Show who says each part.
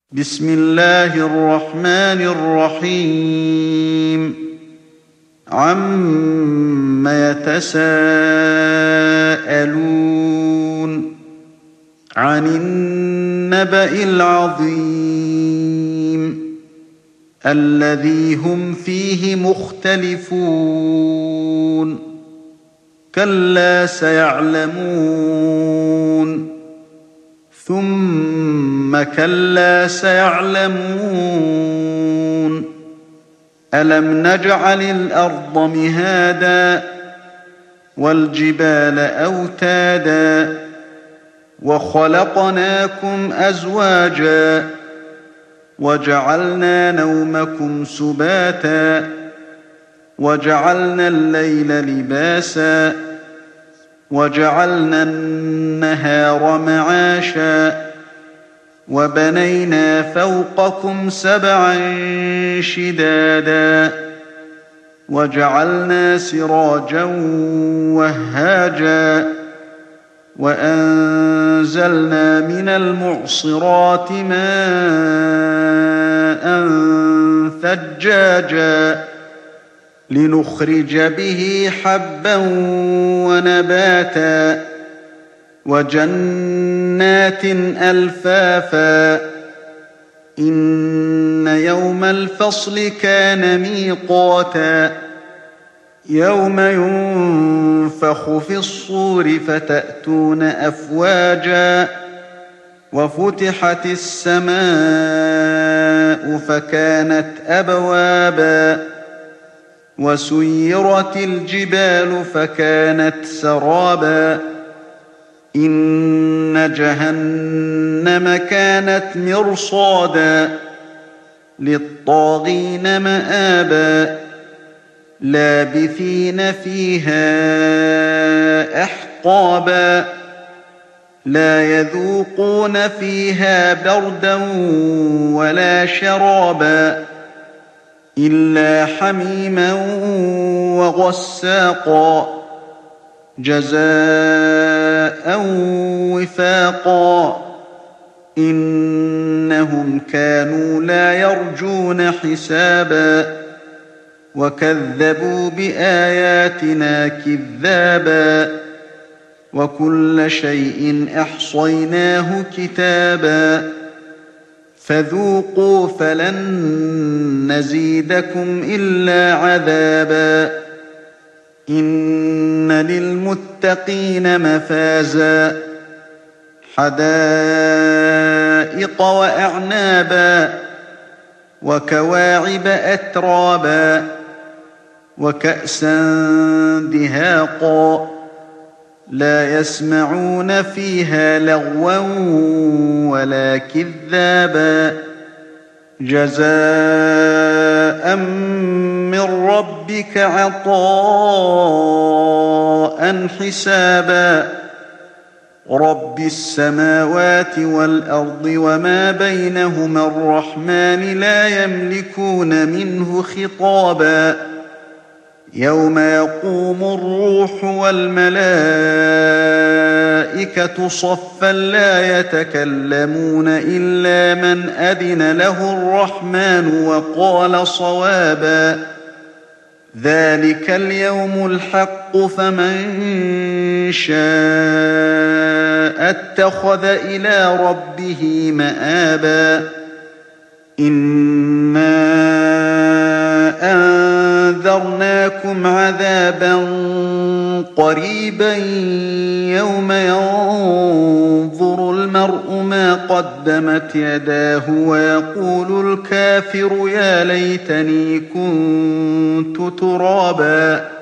Speaker 1: بسم الله الرحمن الرحيم عَمَّ يتساءلون عن النبأ العظيم الذي هم فيه مختلفون كلا سيعلمون ثم كلا سيعلمون ألم نجعل الأرض مهادا والجبال أوتادا وخلقناكم أزواجا وجعلنا نومكم سباتا وجعلنا الليل لباسا وجعلنا النهار معاشا وبنينا فوقكم سبعا شدادا وجعلنا سراجا وهاجا وأنزلنا من المعصرات ماء ثجاجا لنخرج به حبا ونباتا وجنات ألفافا إن يوم الفصل كان ميقاتا يوم ينفخ في الصور فتأتون أفواجا وفتحت السماء فكانت أبوابا وسيرت الجبال فكانت سرابا إن جهنم كانت مرصادا للطاغين مآبا لابثين فيها أحقابا لا يذوقون فيها بردا ولا شرابا إلا حميما وغساقا جزاء وفاقا إنهم كانوا لا يرجون حسابا وكذبوا بآياتنا كذابا وكل شيء أحصيناه كتابا فذوقوا فلن نزيدكم إلا عذابا إن للمتقين مفازا حدائق وأعنابا وكواعب أترابا وكأسا دهاقا لا يسمعون فيها لغوا ولا كذابا جزاء من ربك عطاء حسابا رب السماوات والأرض وما بينهما الرحمن لا يملكون منه خطابا يوم يقوم الروح والملائكة صفا لا يتكلمون إلا من أذن له الرحمن وقال صوابا ذلك اليوم الحق فمن شاء اتخذ إلى ربه مآبا إنا أنذرناكم عذابا قريبا يوم ينظر المرء ما قدمت يداه ويقول الكافر يا ليتني كنت ترابا